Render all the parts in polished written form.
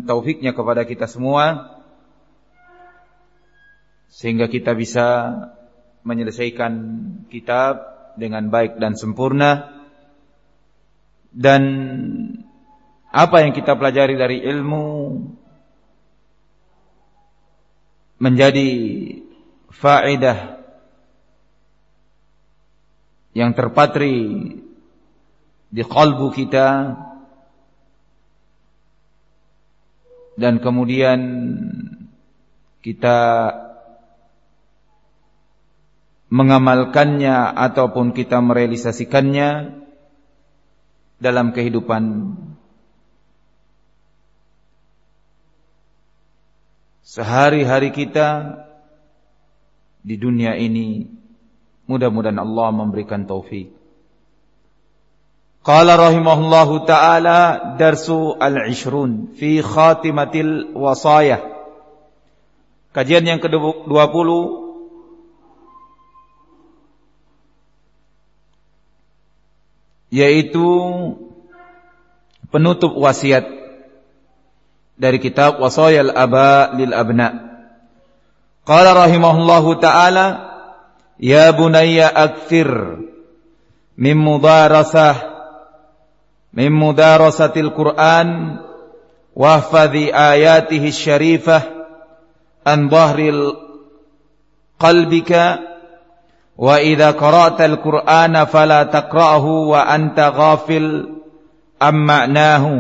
taufiknya kepada kita semua, sehingga kita bisa menyelesaikan kitab dengan baik dan sempurna. Dan apa yang kita pelajari dari ilmu menjadi faedah yang terpatri di qalbu kita, dan kemudian kita mengamalkannya ataupun kita merealisasikannya dalam kehidupan sehari-hari kita di dunia ini. Mudah-mudahan Allah memberikan taufik. Qala rahimahullahu ta'ala, darsu al-ishrun fi khatimatil wasayah. Kajian yang ke-20, yaitu penutup wasiat dari kitab Wasayal Aba lil Abna. Qala rahimahullahu ta'ala, ya bunayya akthir min mudarasatil Qur'an wahfadhi ayatihi syarifah an dhahril qalbika, wa idza qara'tal Qur'ana fala taqra'hu wa anta ghafil am ma'nahu.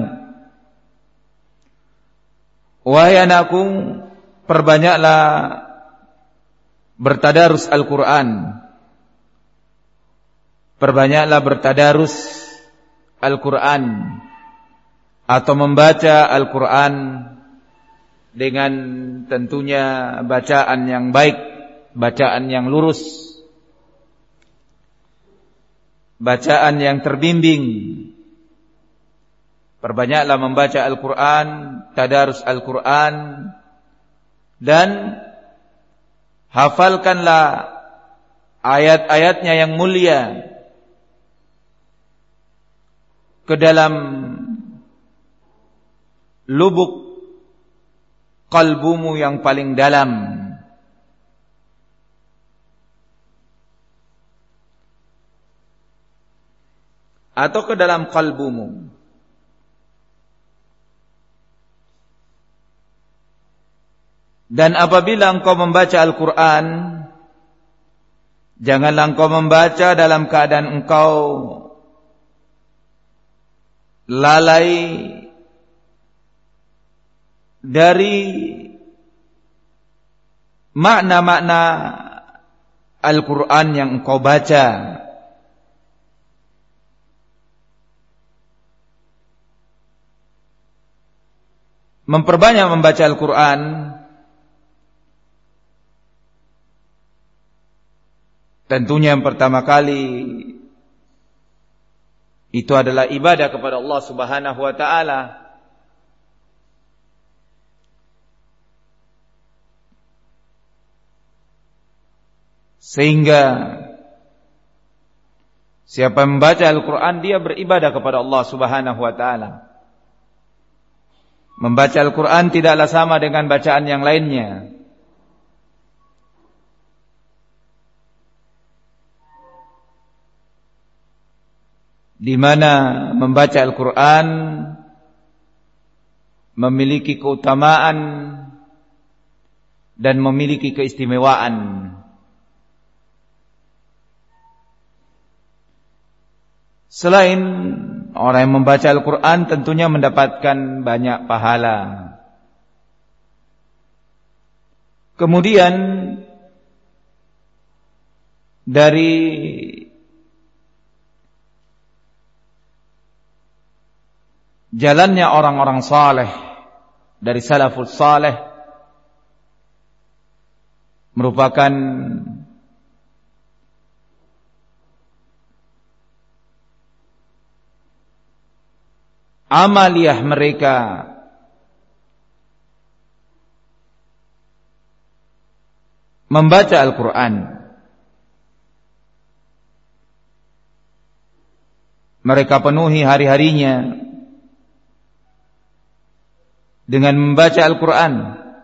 Wahai anakku, perbanyaklah bertadarus Al-Qur'an. Perbanyaklah bertadarus Al-Qur'an atau membaca Al-Qur'an dengan tentunya bacaan yang baik, bacaan yang lurus, bacaan yang terbimbing. Perbanyaklah membaca Al-Qur'an, tadarus Al-Qur'an, dan hafalkanlah ayat-ayatnya yang mulia ke dalam lubuk kalbumu yang paling dalam. Atau ke dalam kalbumu. Dan apabila engkau membaca Al-Quran, janganlah engkau membaca dalam keadaan engkau lalai dari makna-makna Al-Quran yang engkau baca. Memperbanyak membaca Al-Quran tentunya yang pertama kali itu adalah ibadah kepada Allah Subhanahu wa ta'ala. Sehingga siapa yang membaca Al-Quran, dia beribadah kepada Allah Subhanahu wa ta'ala. Membaca Al-Quran tidaklah sama dengan bacaan yang lainnya. Di mana membaca Al-Quran memiliki keutamaan dan memiliki keistimewaan. Selain orang yang membaca Al-Quran tentunya mendapatkan banyak pahala. Kemudian dari jalannya orang-orang saleh, dari salafus saleh, merupakan amaliyah mereka membaca Al-Quran. Mereka penuhi hari-harinya dengan membaca Al-Quran.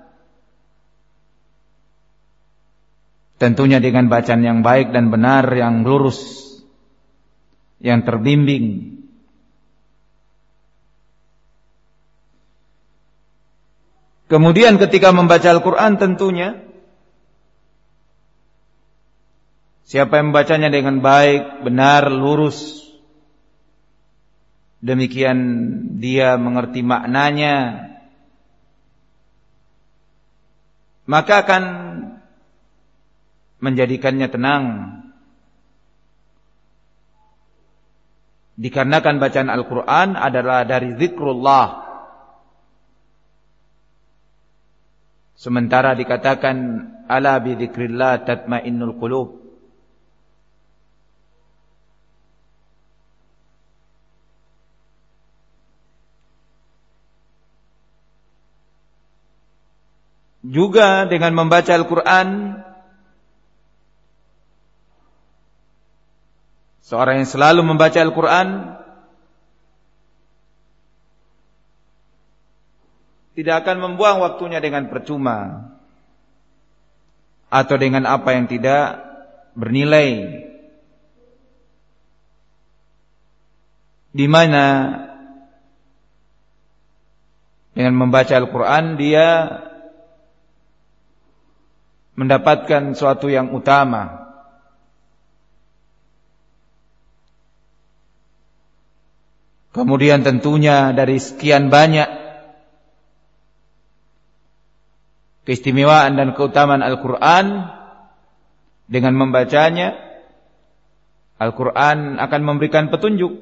Tentunya dengan bacaan yang baik dan benar, yang lurus, yang terbimbing. Kemudian ketika membaca Al-Quran tentunya, siapa yang membacanya dengan baik, benar, lurus, demikian dia mengerti maknanya, maka akan menjadikannya tenang. Dikarenakan bacaan Al-Quran adalah dari zikrullah. Sementara dikatakan ala bi dzikrillah tatmainnul qulub. Juga dengan membaca Al-Quran, seorang yang selalu membaca Al-Quran tidak akan membuang waktunya dengan percuma atau dengan apa yang tidak bernilai, di mana dengan membaca Al-Quran dia mendapatkan sesuatu yang utama. Kemudian tentunya dari sekian banyak keistimewaan dan keutamaan Al-Quran, dengan membacanya Al-Quran akan memberikan petunjuk,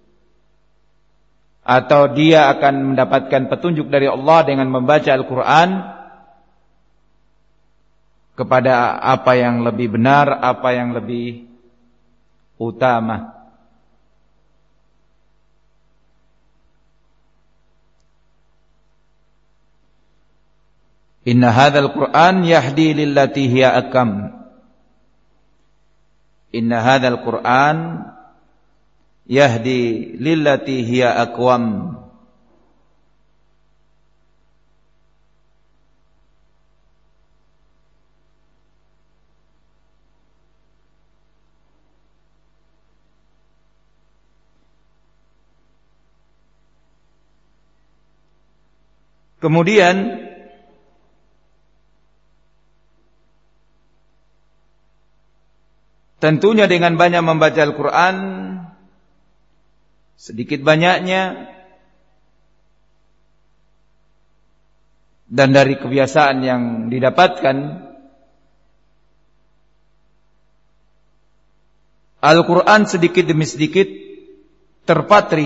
atau dia akan mendapatkan petunjuk dari Allah dengan membaca Al-Quran kepada apa yang lebih benar, apa yang lebih utama. Inna hadzal Qur'an yahdi lillati hiya aqwam. Inna hadzal Qur'an yahdi lillati hiya aqwam. Kemudian tentunya dengan banyak membaca Al-Quran, sedikit banyaknya, dan dari kebiasaan yang didapatkan, Al-Quran sedikit demi sedikit terpatri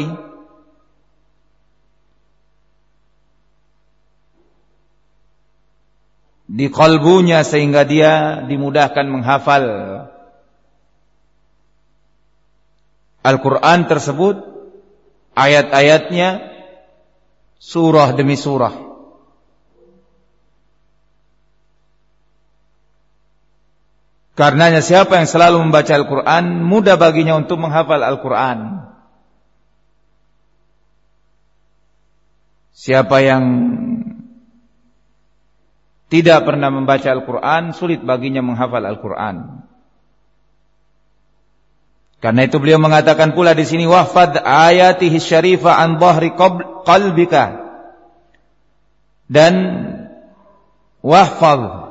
di kalbunya sehingga dia dimudahkan menghafal Al-Quran tersebut, ayat-ayatnya, surah demi surah. Karenanya siapa yang selalu membaca Al-Quran, mudah baginya untuk menghafal Al-Quran. Siapa yang tidak pernah membaca Al-Quran, sulit baginya menghafal Al-Quran. Karena itu beliau mengatakan pula di sini, wahfadz ayatihi syarifah an dhahri qalbika, dan wahfadz,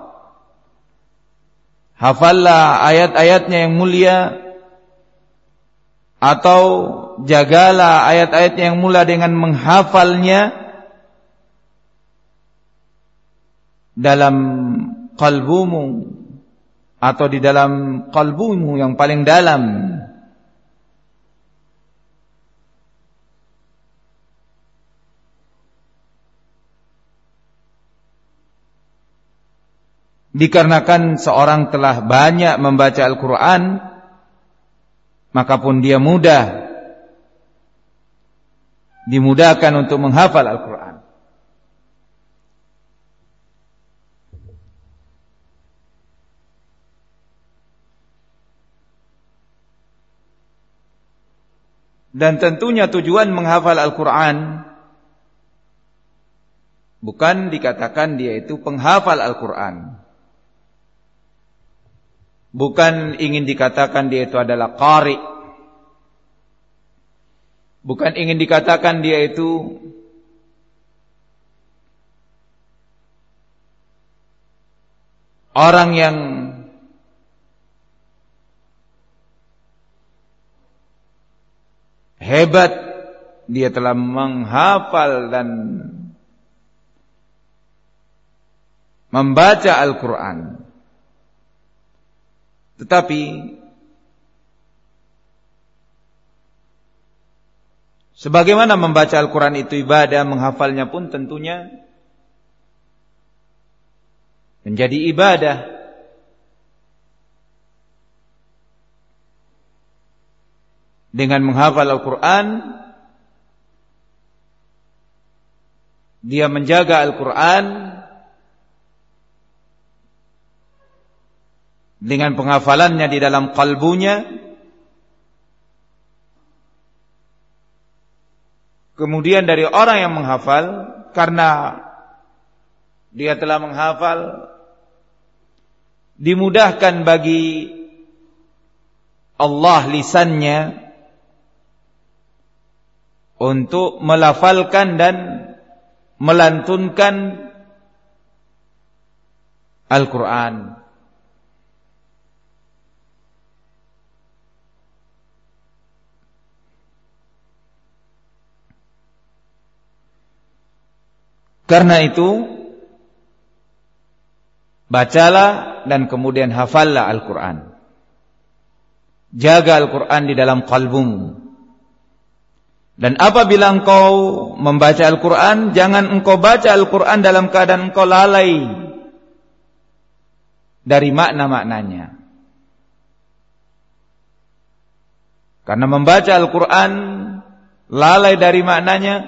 hafallah ayat-ayatnya yang mulia, atau jagalah ayat-ayatnya yang mulia dengan menghafalnya dalam qalbumu, atau di dalam qalbumu yang paling dalam. Dikarenakan seorang telah banyak membaca Al-Quran, maka pun dia dimudahkan untuk menghafal Al-Quran. Dan tentunya tujuan menghafal Al-Quran Bukan dikatakan dia itu penghafal Al-Quran. Bukan ingin dikatakan dia itu adalah qari. Bukan ingin dikatakan dia itu orang yang hebat, dia telah menghafal dan membaca Al-Quran. Tetapi sebagaimana membaca Al-Quran itu ibadah, menghafalnya pun tentunya menjadi ibadah. Dengan menghafal Al-Quran, dia menjaga Al-Quran. Dengan penghafalannya di dalam kalbunya, kemudian dari orang yang menghafal, karena dia telah menghafal, dimudahkan bagi Allah lisannya untuk melafalkan dan melantunkan Al-Quran. Karena itu, bacalah dan kemudian hafallah Al-Quran. Jaga Al-Quran di dalam kalbumu. Dan apabila engkau membaca Al-Quran, jangan engkau baca Al-Quran dalam keadaan engkau lalai dari makna-maknanya. Karena membaca Al-Quran lalai dari maknanya,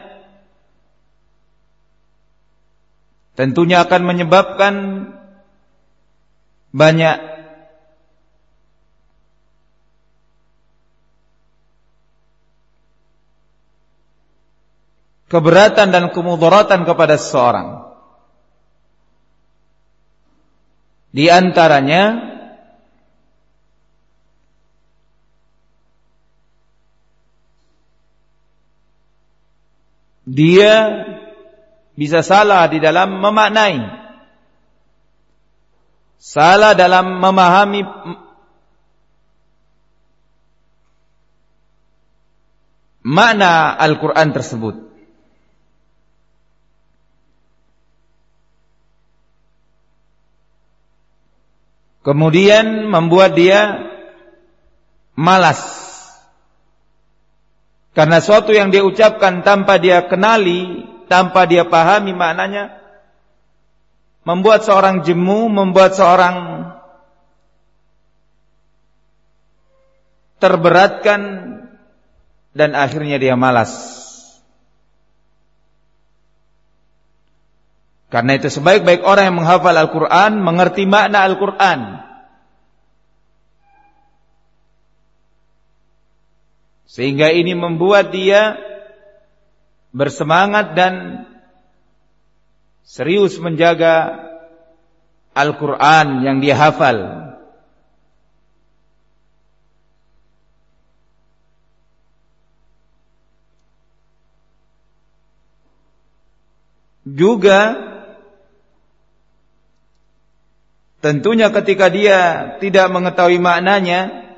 tentunya akan menyebabkan banyak keberatan dan kemudaratan kepada seseorang. Di antaranya dia bisa salah di dalam memaknai, salah dalam memahami makna Al-Quran tersebut. Kemudian membuat dia malas, karena sesuatu yang dia ucapkan tanpa dia kenali, tanpa dia pahami maknanya, membuat seorang jemu, membuat seorang terberatkan, dan akhirnya dia malas. Karena itu sebaik-baik orang yang menghafal Al-Quran, mengerti makna Al-Quran, sehingga ini membuat dia bersemangat dan serius menjaga Al-Quran yang dia hafal. Juga tentunya ketika dia tidak mengetahui maknanya,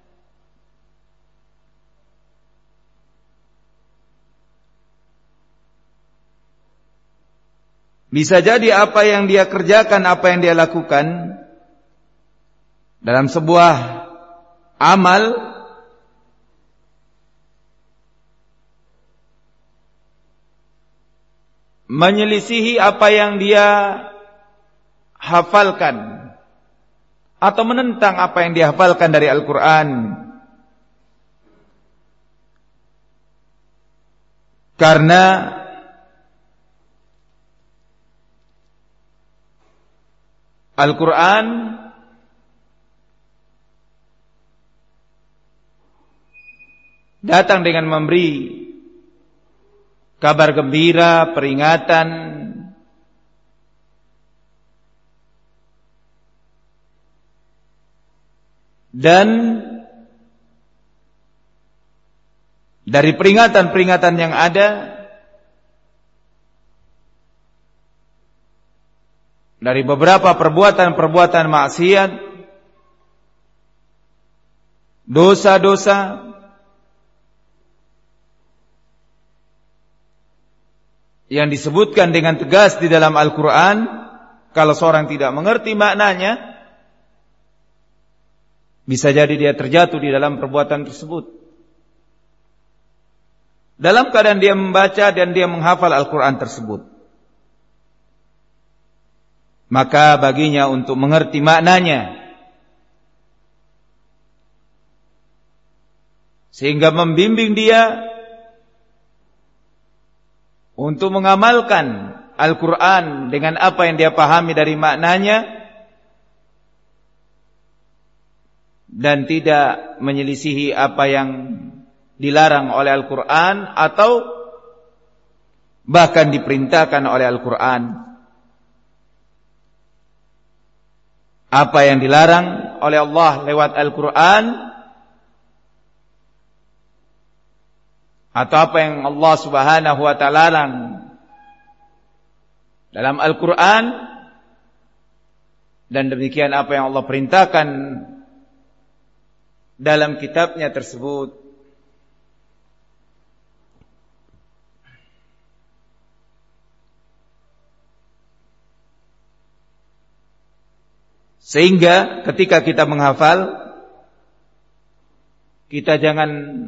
bisa jadi apa yang dia kerjakan, apa yang dia lakukan dalam sebuah amal menyelisihi apa yang dia hafalkan, atau menentang apa yang dia hafalkan dari Al-Quran. Karena Al-Quran datang dengan memberi kabar gembira, peringatan, Dan dari peringatan-peringatan yang ada, dari beberapa perbuatan-perbuatan maksiat, dosa-dosa yang disebutkan dengan tegas di dalam Al-Quran, kalau seorang tidak mengerti maknanya, bisa jadi dia terjatuh di dalam perbuatan tersebut. Dalam keadaan dia membaca dan dia menghafal Al-Quran tersebut, maka baginya untuk mengerti maknanya, sehingga membimbing dia untuk mengamalkan Al-Quran dengan apa yang dia pahami dari maknanya, dan tidak menyelisihi apa yang dilarang oleh Al-Quran atau bahkan diperintahkan oleh Al-Quran. Apa yang dilarang oleh Allah lewat Al-Quran, atau apa yang Allah Subhanahu wa ta'ala larang dalam Al-Quran, dan demikian apa yang Allah perintahkan dalam kitabnya tersebut. Sehingga ketika kita menghafal, kita jangan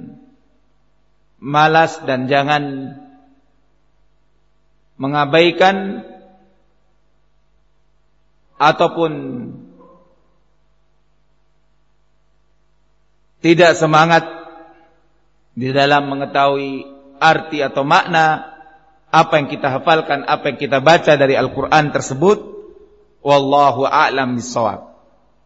malas dan jangan mengabaikan ataupun tidak semangat di dalam mengetahui arti atau makna apa yang kita hafalkan, apa yang kita baca dari Al-Quran tersebut. Wallahu a'lam bissawab.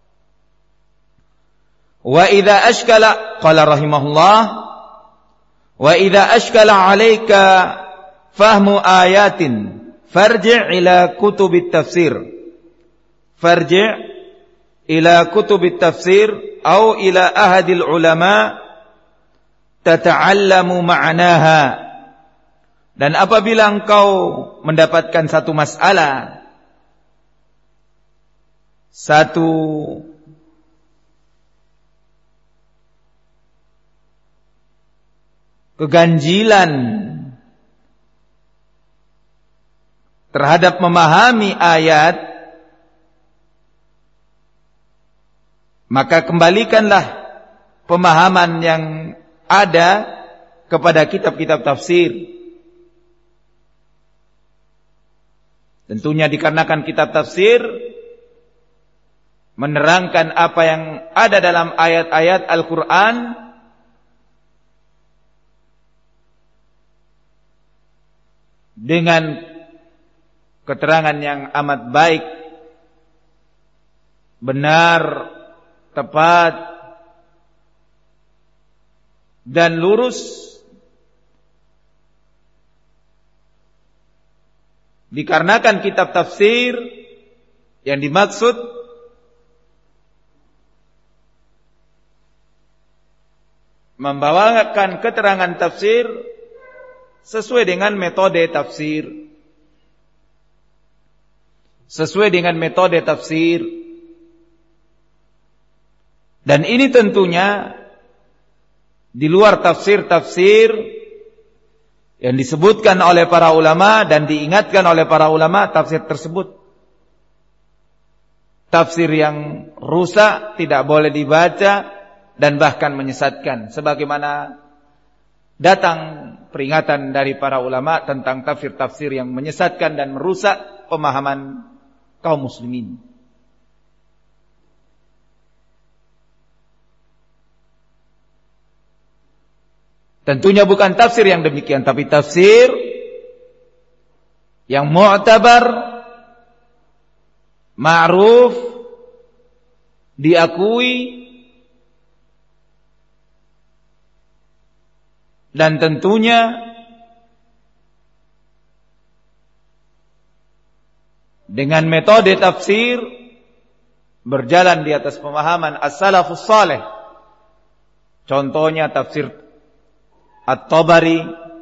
Wa idza ashkala, qala rahimahullah, wa idza ashkala 'alaika fahmu ayatin farji' ila kutubit tafsir. Farji' ila kutubit tafsir atau ila ahadil ulama tata'allamu ma'naha. Dan apabila engkau mendapatkan satu masalah, satu keganjilan terhadap memahami ayat, maka kembalikanlah pemahaman yang ada kepada kitab-kitab tafsir. Tentunya dikarenakan kitab tafsir menerangkan apa yang ada dalam ayat-ayat Al-Quran dengan keterangan yang amat baik, benar, tepat, dan lurus. Dikarenakan kitab tafsir yang dimaksud membawakan keterangan tafsir sesuai dengan metode tafsir. Sesuai dengan metode tafsir. Dan ini tentunya di luar tafsir-tafsir yang disebutkan oleh para ulama dan diingatkan oleh para ulama. Tafsir tersebut tafsir yang rusak, tidak boleh dibaca dan bahkan menyesatkan, sebagaimana datang peringatan dari para ulama tentang tafsir-tafsir yang menyesatkan dan merusak pemahaman kaum muslimin. Tentunya bukan tafsir yang demikian, tapi tafsir yang mu'tabar, ma'ruf, diakui, dan tentunya dengan metode tafsir berjalan di atas pemahaman as-salafus saleh. Contohnya tafsir At-Tabari,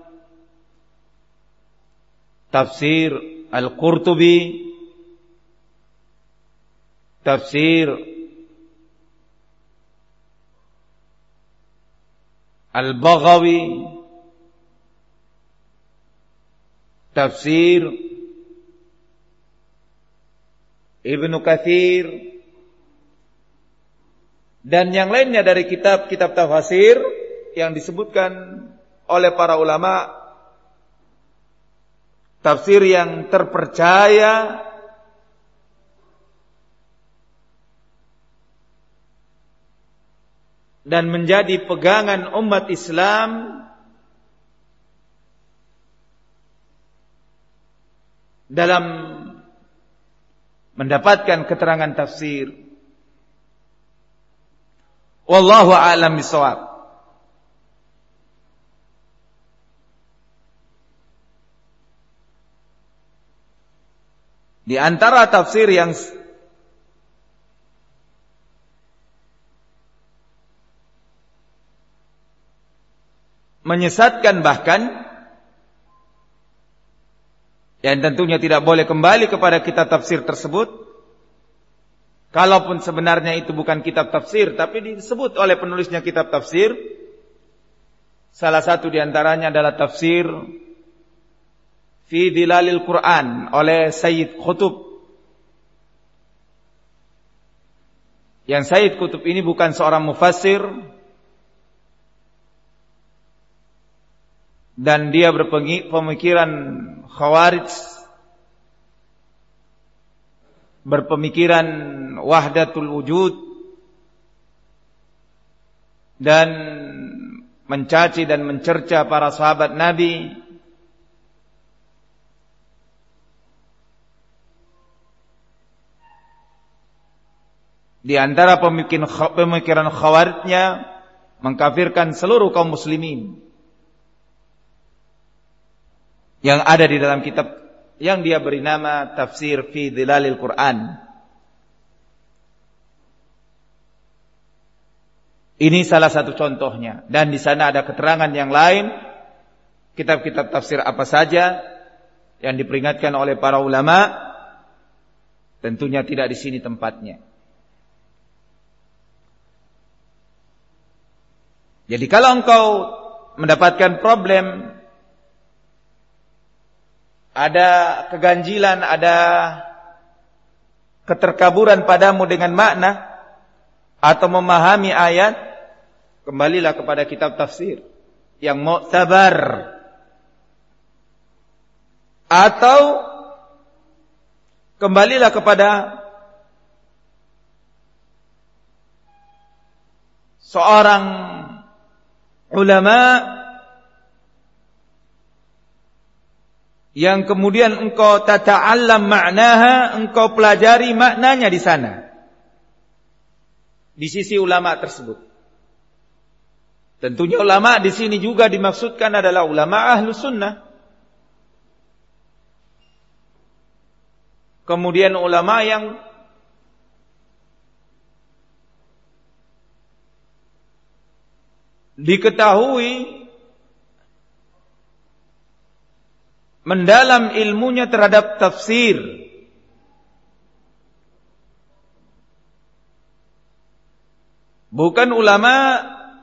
tafsir Al-Qurtubi, tafsir Al-Baghawi, tafsir Ibnu Katsir, dan yang lainnya dari kitab-kitab tafsir yang disebutkan oleh para ulama, tafsir yang terpercaya dan menjadi pegangan umat Islam dalam mendapatkan keterangan tafsir. Wallahu a'lam bishawab. Di antara tafsir yang menyesatkan bahkan, yang tentunya tidak boleh kembali kepada kitab tafsir tersebut, kalaupun sebenarnya itu bukan kitab tafsir, tapi disebut oleh penulisnya kitab tafsir. Salah satu di antaranya adalah tafsir Fi Dhilalil Quran oleh Sayyid Qutb. Yang Sayyid Qutb ini bukan seorang mufassir, dan dia berpemikiran Khawarij, berpemikiran wahdatul wujud, dan mencaci dan mencerca para sahabat Nabi. Di antara pemikiran Khawarijnya mengkafirkan seluruh kaum muslimin yang ada di dalam kitab yang dia beri nama Tafsir Fi Dhilalil Quran. Ini salah satu contohnya, dan di sana ada keterangan yang lain, kitab-kitab tafsir apa saja yang diperingatkan oleh para ulama. Tentunya tidak di sini tempatnya. Jadi kalau engkau mendapatkan problem, ada keganjilan, ada keterkaburan padamu dengan makna atau memahami ayat, kembalilah kepada kitab tafsir yang mu'tabar, atau kembalilah kepada seorang ulama yang kemudian engkau tata'allam ma'naha, engkau pelajari maknanya di sana, di sisi ulama tersebut. Tentunya ulama di sini juga dimaksudkan adalah ulama Ahlus Sunnah. Kemudian ulama yang diketahui mendalam ilmunya terhadap tafsir, bukan ulama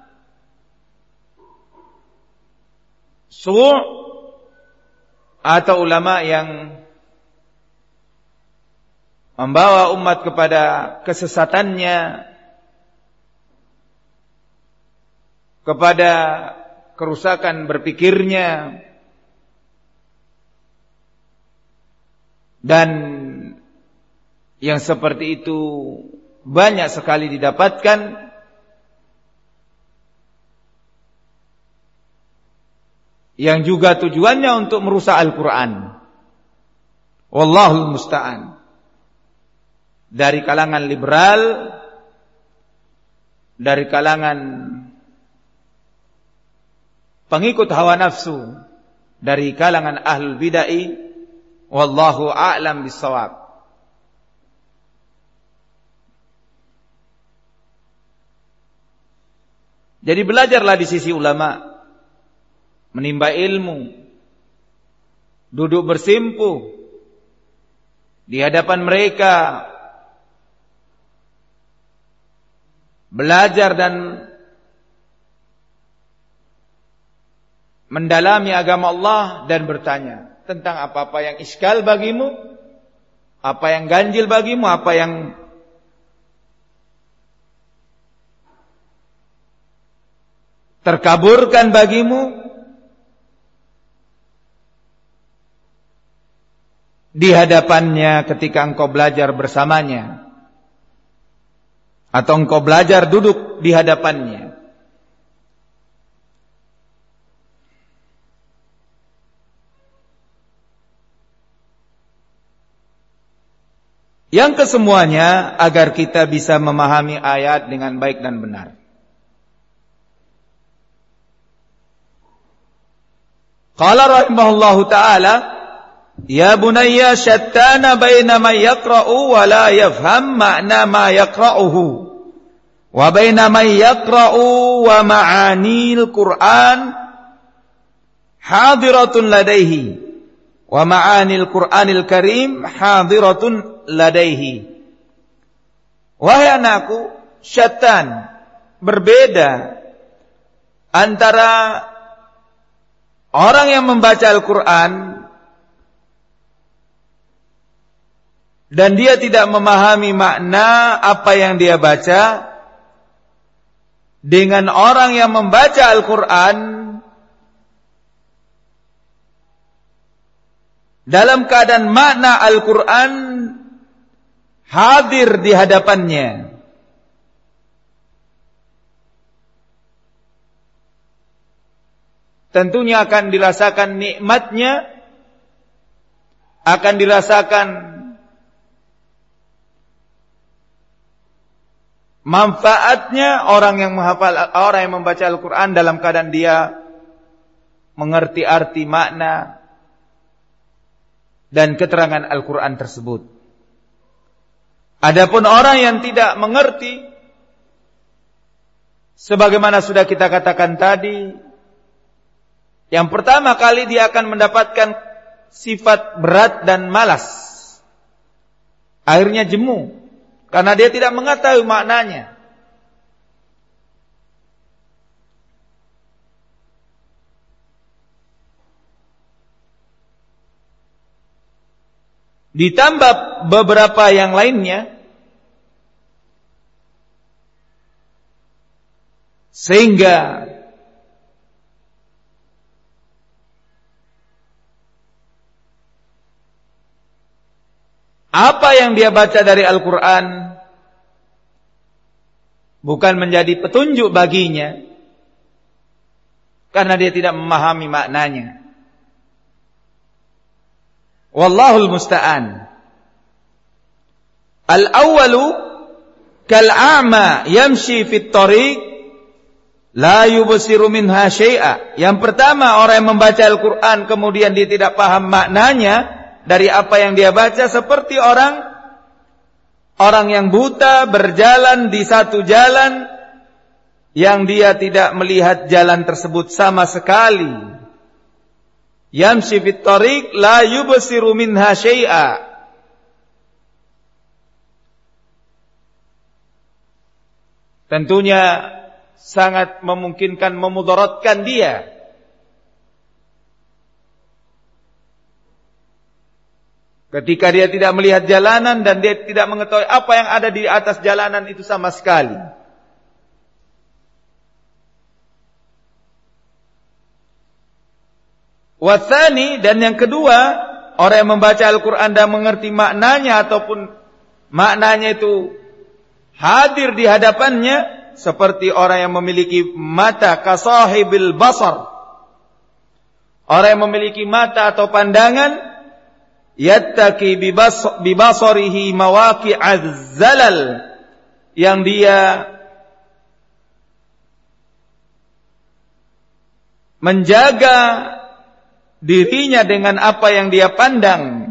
su' atau ulama yang membawa umat kepada kesesatannya, kepada kerusakan berpikirnya, dan yang seperti itu banyak sekali didapatkan. Yang juga tujuannya untuk merusak Al-Quran. Wallahul musta'an. Dari kalangan liberal, dari kalangan pengikut hawa nafsu, dari kalangan ahlul bid'ah. Wallahu a'lam bissawab. Jadi belajarlah di sisi ulama, menimba ilmu, duduk bersimpuh di hadapan mereka, belajar dan mendalami agama Allah dan bertanya tentang apa-apa yang iskal bagimu, apa yang ganjil bagimu, apa yang terkaburkan bagimu, di hadapannya ketika engkau belajar bersamanya, atau engkau belajar duduk di hadapannya. Yang kesemuanya agar kita bisa memahami ayat dengan baik dan benar. Qala rahimahullahu ta'ala, ya bunayya syattana baina man yaqra'u wa la yafham ma'na ma yaqra'uhu wa baina man yaqra'u wa ma'anil Qur'an hadiratun ladaihi wa ma'anil Qur'anil Karim hadiratun ladaihi. Wahai anakku, syattan, berbeda antara orang yang membaca Al-Quran dan dia tidak memahami makna apa yang dia baca, dengan orang yang membaca Al-Quran dalam keadaan makna Al-Quran hadir di hadapannya. Tentunya akan dirasakan nikmatnya, akan dirasakan manfaatnya orang yang menghafal, orang yang membaca Al-Quran dalam keadaan dia mengerti arti makna dan keterangan Al-Quran tersebut. Adapun orang yang tidak mengerti, sebagaimana sudah kita katakan tadi, yang pertama kali dia akan mendapatkan sifat berat dan malas. Akhirnya jemu, karena dia tidak mengetahui maknanya. Ditambah beberapa yang lainnya, sehingga apa yang dia baca dari Al-Quran bukan menjadi petunjuk baginya, karena dia tidak memahami maknanya. Wallahul musta'an. Al-awwalu kal'a'ma yamshi fit tariq la yubsiru minha syai'a. Yang pertama, orang yang membaca Al-Quran kemudian dia tidak paham maknanya dari apa yang dia baca, seperti orang yang buta berjalan di satu jalan yang dia tidak melihat jalan tersebut sama sekali. Yamshi fit tariq la yubsiru minha syai'a. Tentunya sangat memungkinkan memudaratkan dia. Ketika dia tidak melihat jalanan dan dia tidak mengetahui apa yang ada di atas jalanan itu sama sekali. Watsani, dan yang kedua, orang yang membaca Al-Quran dan mengerti maknanya ataupun maknanya itu hadir di hadapannya, seperti orang yang memiliki mata kasahibil basar. Orang yang memiliki mata atau pandangan, yattaki bibasarihi mawaqi'az zalal, yang dia menjaga dirinya dengan apa yang dia pandang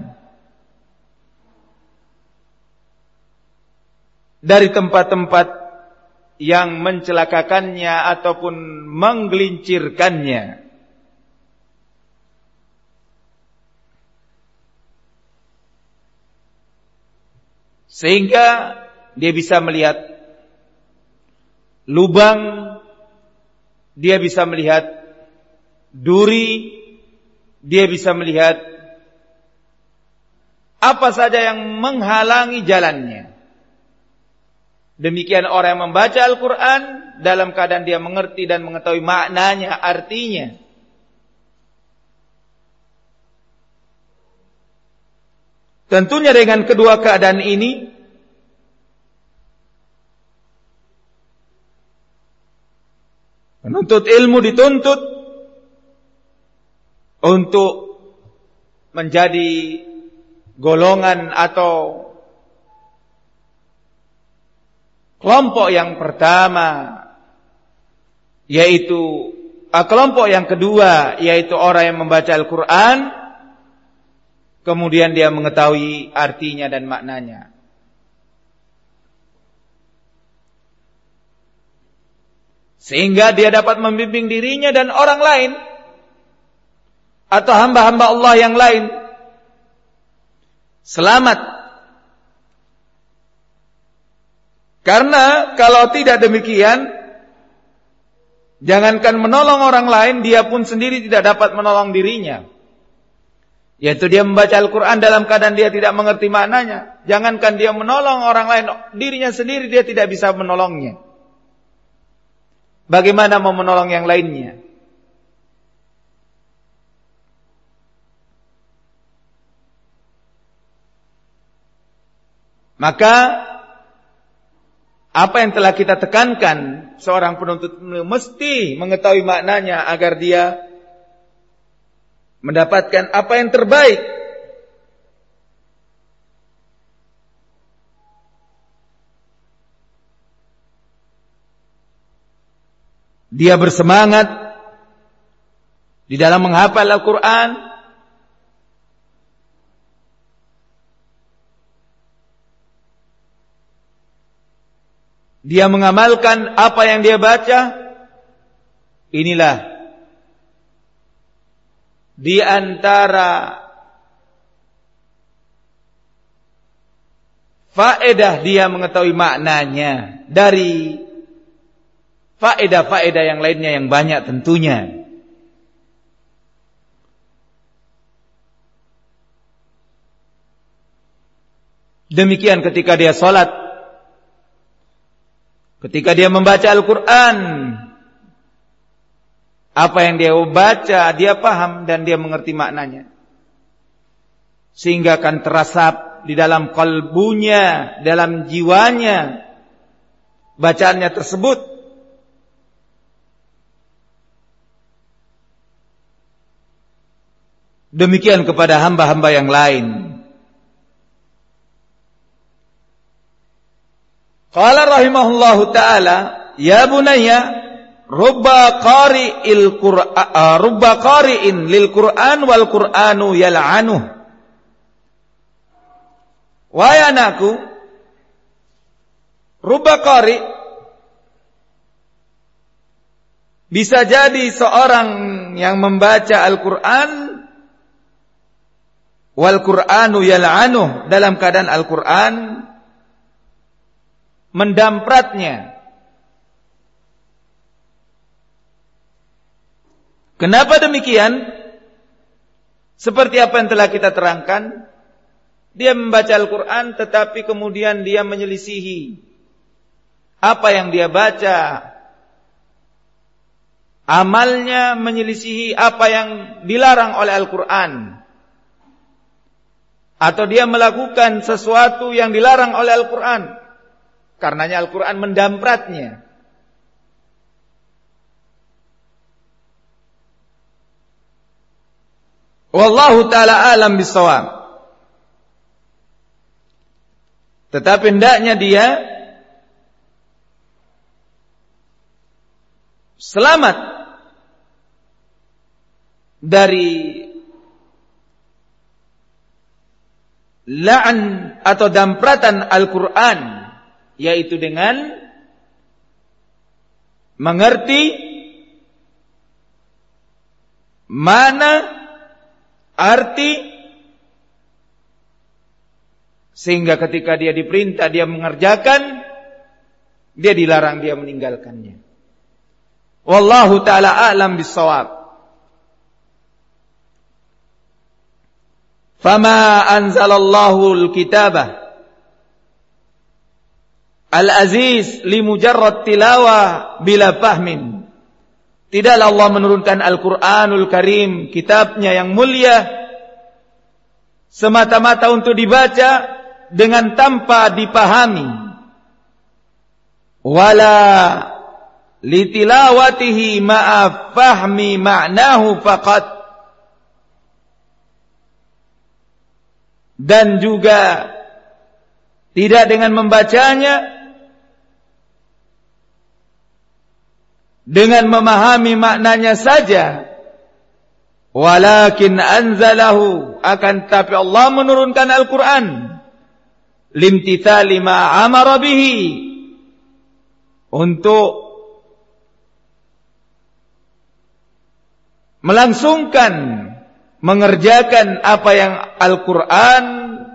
dari tempat-tempat yang mencelakakannya ataupun menggelincirkannya. Sehingga dia bisa melihat lubang, dia bisa melihat duri, dia bisa melihat apa saja yang menghalangi jalannya. Demikian orang yang membaca Al-Quran dalam keadaan dia mengerti dan mengetahui maknanya, artinya. Tentunya dengan kedua keadaan ini, penuntut ilmu dituntut untuk menjadi golongan atau kelompok yang pertama, yaitu kelompok yang kedua, yaitu orang yang membaca Al-Quran kemudian dia mengetahui artinya dan maknanya. Sehingga dia dapat membimbing dirinya dan orang lain atau hamba-hamba Allah yang lain selamat. Karena kalau tidak demikian, jangankan menolong orang lain, dia pun sendiri tidak dapat menolong dirinya. Yaitu dia membaca Al-Quran dalam keadaan dia tidak mengerti maknanya. Jangankan dia menolong orang lain, dirinya sendiri dia tidak bisa menolongnya. Bagaimana mau menolong yang lainnya? Maka apa yang telah kita tekankan, seorang penuntut ilmu mesti mengetahui maknanya agar dia mendapatkan apa yang terbaik. Dia bersemangat di dalam menghafal Al-Quran. Dia mengamalkan apa yang dia baca. Inilah di antara faedah dia mengetahui maknanya dari faedah-faedah yang lainnya yang banyak tentunya. Demikian ketika dia sholat, ketika dia membaca Al-Quran, apa yang dia baca, dia paham dan dia mengerti maknanya. Sehingga akan terasap di dalam kalbunya, dalam jiwanya, bacaannya tersebut. Demikian kepada hamba-hamba yang lain. Qala rahimahullahu ta'ala, ya bunayya, rubba qari'in lil Qur'an wal Qur'anu yal'anuh. Wahai anakku, rubba qari' bisa jadi seorang yang membaca Al-Qur'an wal Qur'anu yal'anuh, dalam keadaan Al-Qur'an mendampratnya. Kenapa demikian? Seperti apa yang telah kita terangkan, dia membaca Al-Quran tetapi kemudian dia menyelisihi apa yang dia baca. Amalnya menyelisihi apa yang dilarang oleh Al-Quran. Atau dia melakukan sesuatu yang dilarang oleh Al-Quran. Karenanya Al-Quran mendampratnya. Wallahu ta'ala alam bisawab. Tetapi hendaknya dia selamat dari la'an atau dampratan Al-Quran, yaitu dengan mengerti mana arti, sehingga ketika dia diperintah dia mengerjakan, dia dilarang dia meninggalkannya. Wallahu ta'ala a'lam bis-shawab. Fama anzalallahu al-kitabah al-aziz li mujarrad tilawah bila fahmin. Tidaklah Allah menurunkan Al-Qur'anul Karim, kitabnya yang mulia, semata-mata untuk dibaca dengan tanpa dipahami. Wala litilawatihi ma'a fahmi ma'nahu faqat. Dan juga tidak dengan membacanya dengan memahami maknanya saja, walakin anzalahu, akan tapi Allah menurunkan Al-Quran limtithali ma amara bihi, untuk melangsungkan, mengerjakan apa yang Al-Quran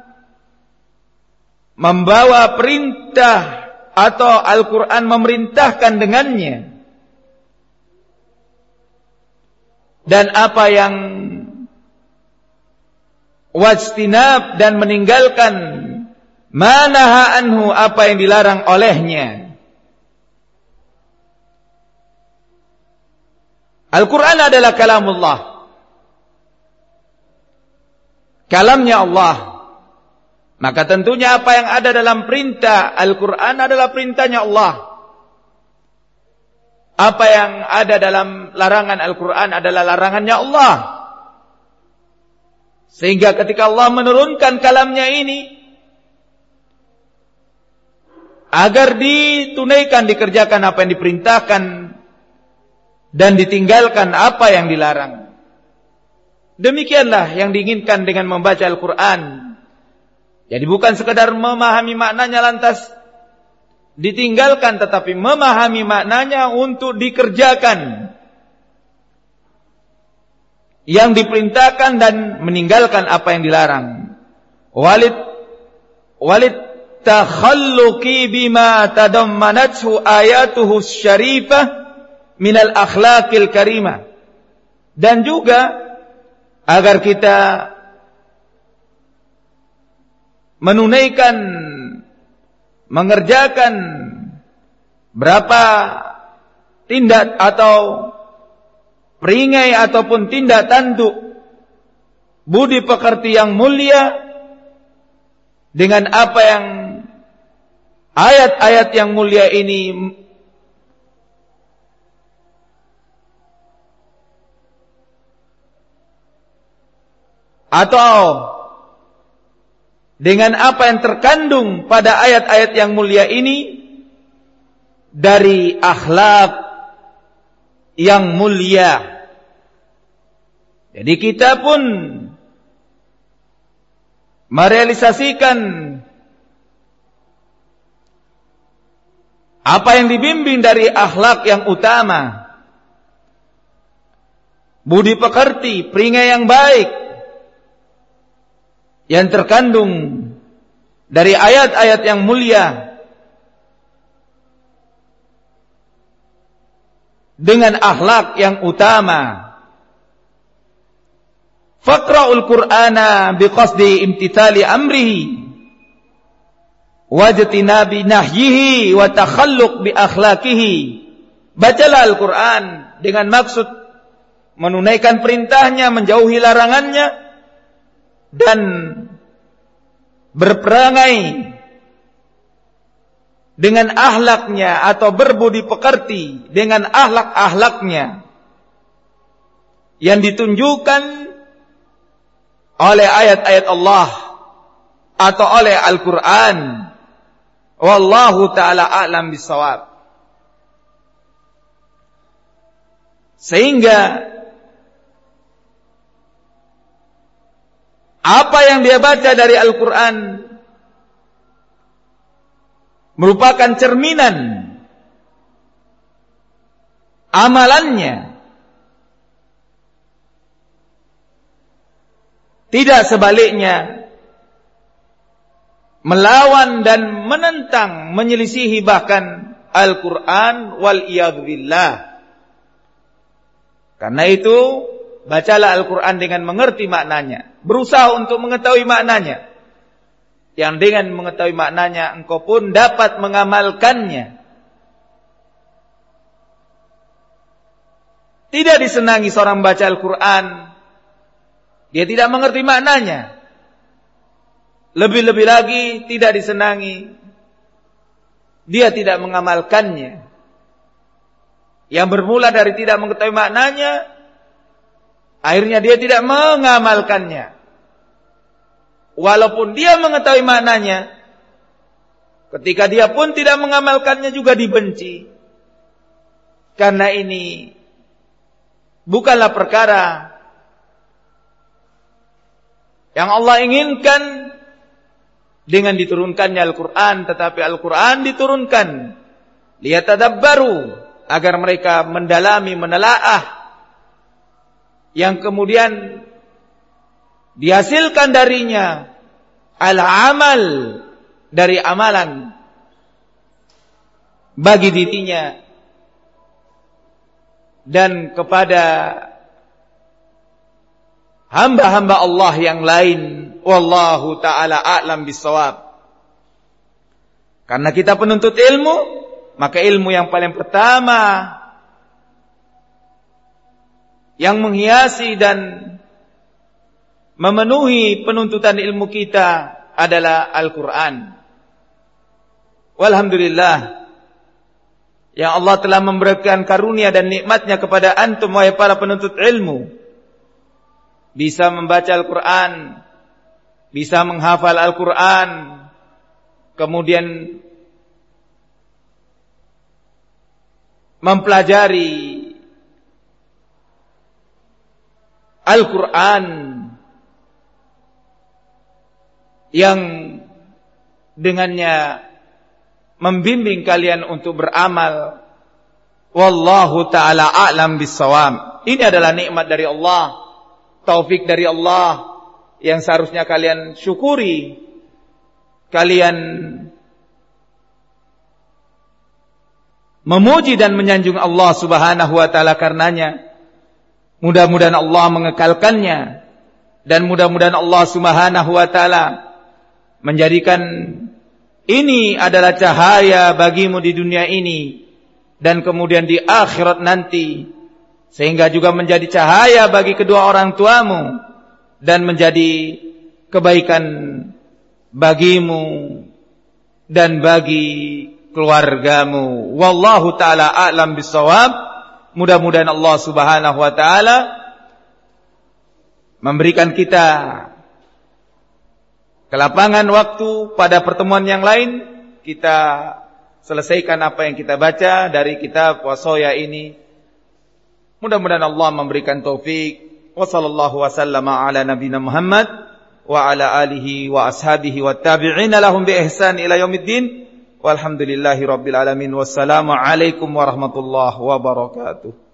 membawa perintah atau Al-Quran memerintahkan dengannya, dan apa yang wajtinab, dan meninggalkan manaha anhu, apa yang dilarang olehnya. Al-Quran adalah kalamullah, kalamnya Allah. Maka tentunya apa yang ada dalam perintah Al-Quran adalah perintahnya Allah. Apa yang ada dalam larangan Al-Quran adalah larangannya Allah. Sehingga ketika Allah menurunkan kalamnya ini, agar ditunaikan, dikerjakan apa yang diperintahkan, dan ditinggalkan apa yang dilarang. Demikianlah yang diinginkan dengan membaca Al-Quran. Jadi bukan sekadar memahami maknanya lantas ditinggalkan, tetapi memahami maknanya untuk dikerjakan yang diperintahkan dan meninggalkan apa yang dilarang. Walid takhalluqi bima tadammanathu ayatuhu syarifah minal akhlaqil karimah. Dan juga agar kita menunaikan, mengerjakan berapa tindak atau peringai ataupun tindak tanduk budi pekerti yang mulia, dengan apa yang ayat-ayat yang mulia ini atau dengan apa yang terkandung pada ayat-ayat yang mulia ini dari akhlak yang mulia. Jadi kita pun merealisasikan apa yang dibimbing dari akhlak yang utama, budi pekerti, peringai yang baik, yang terkandung dari ayat-ayat yang mulia, dengan akhlak yang utama. Faqra'ul Qur'ana biqasdi imtithali amrihi wajtinabi nahyihi wa takhalluq bi akhlaqihi. Bacalah Al-Quran dengan maksud menunaikan perintahnya, menjauhi larangannya, dan berperangai dengan akhlaknya atau berbudi pekerti dengan akhlak-akhlaknya yang ditunjukkan oleh ayat-ayat Allah atau oleh Al-Quran. Wallahu ta'ala a'lam bis-shawab. Sehingga apa yang dia baca dari Al-Quran merupakan cerminan amalannya. Tidak sebaliknya, melawan dan menentang, menyelisihi bahkan Al-Quran wal-iyadhu billah. Karena itu, bacalah Al-Quran dengan mengerti maknanya. Berusaha untuk mengetahui maknanya. Yang dengan mengetahui maknanya, engkau pun dapat mengamalkannya. Tidak disenangi seorang baca Al-Quran, dia tidak mengerti maknanya. Lebih-lebih lagi tidak disenangi, dia tidak mengamalkannya. Yang bermula dari tidak mengetahui maknanya, akhirnya dia tidak mengamalkannya. Walaupun dia mengetahui maknanya, ketika dia pun tidak mengamalkannya juga dibenci. Karena ini bukanlah perkara yang Allah inginkan dengan diturunkannya Al-Quran. Tetapi Al-Quran diturunkan liyatadabbaru, agar mereka mendalami, menelaah, yang kemudian dihasilkan darinya al-amal, dari amalan bagi dirinya dan kepada hamba-hamba Allah yang lain. Wallahu ta'ala a'lam bissawab. Karena kita penuntut ilmu, maka ilmu yang paling pertama yang menghiasi dan memenuhi penuntutan ilmu kita adalah Al-Quran. Walhamdulillah, yang Allah telah memberikan karunia dan nikmatnya kepada antum, wahai para penuntut ilmu, bisa membaca Al-Quran, bisa menghafal Al-Quran, kemudian mempelajari Al-Quran yang dengannya membimbing kalian untuk beramal. Wallahu ta'ala a'lam bissawab. Ini adalah nikmat dari Allah, taufik dari Allah, yang seharusnya kalian syukuri, kalian memuji dan menyanjung Allah subhanahu wa ta'ala karenanya. Mudah-mudahan Allah mengekalkannya, dan mudah-mudahan Allah subhanahu wa ta'ala menjadikan ini adalah cahaya bagimu di dunia ini dan kemudian di akhirat nanti, sehingga juga menjadi cahaya bagi kedua orang tuamu dan menjadi kebaikan bagimu dan bagi keluargamu. Wallahu ta'ala a'lam bissawab. Mudah-mudahan Allah subhanahu wa ta'ala memberikan kita kelapangan waktu pada pertemuan yang lain, kita selesaikan apa yang kita baca dari kitab Wasoya ini. Mudah-mudahan Allah memberikan taufik. Wa sallallahu wa sallama ala nabiyina Muhammad wa ala alihi wa ashabihi wa tabi'ina lahum bi ihsan ila yaumiddin. Walhamdulillahi rabbil alamin. Wassalamu alaikum warahmatullahi wabarakatuh.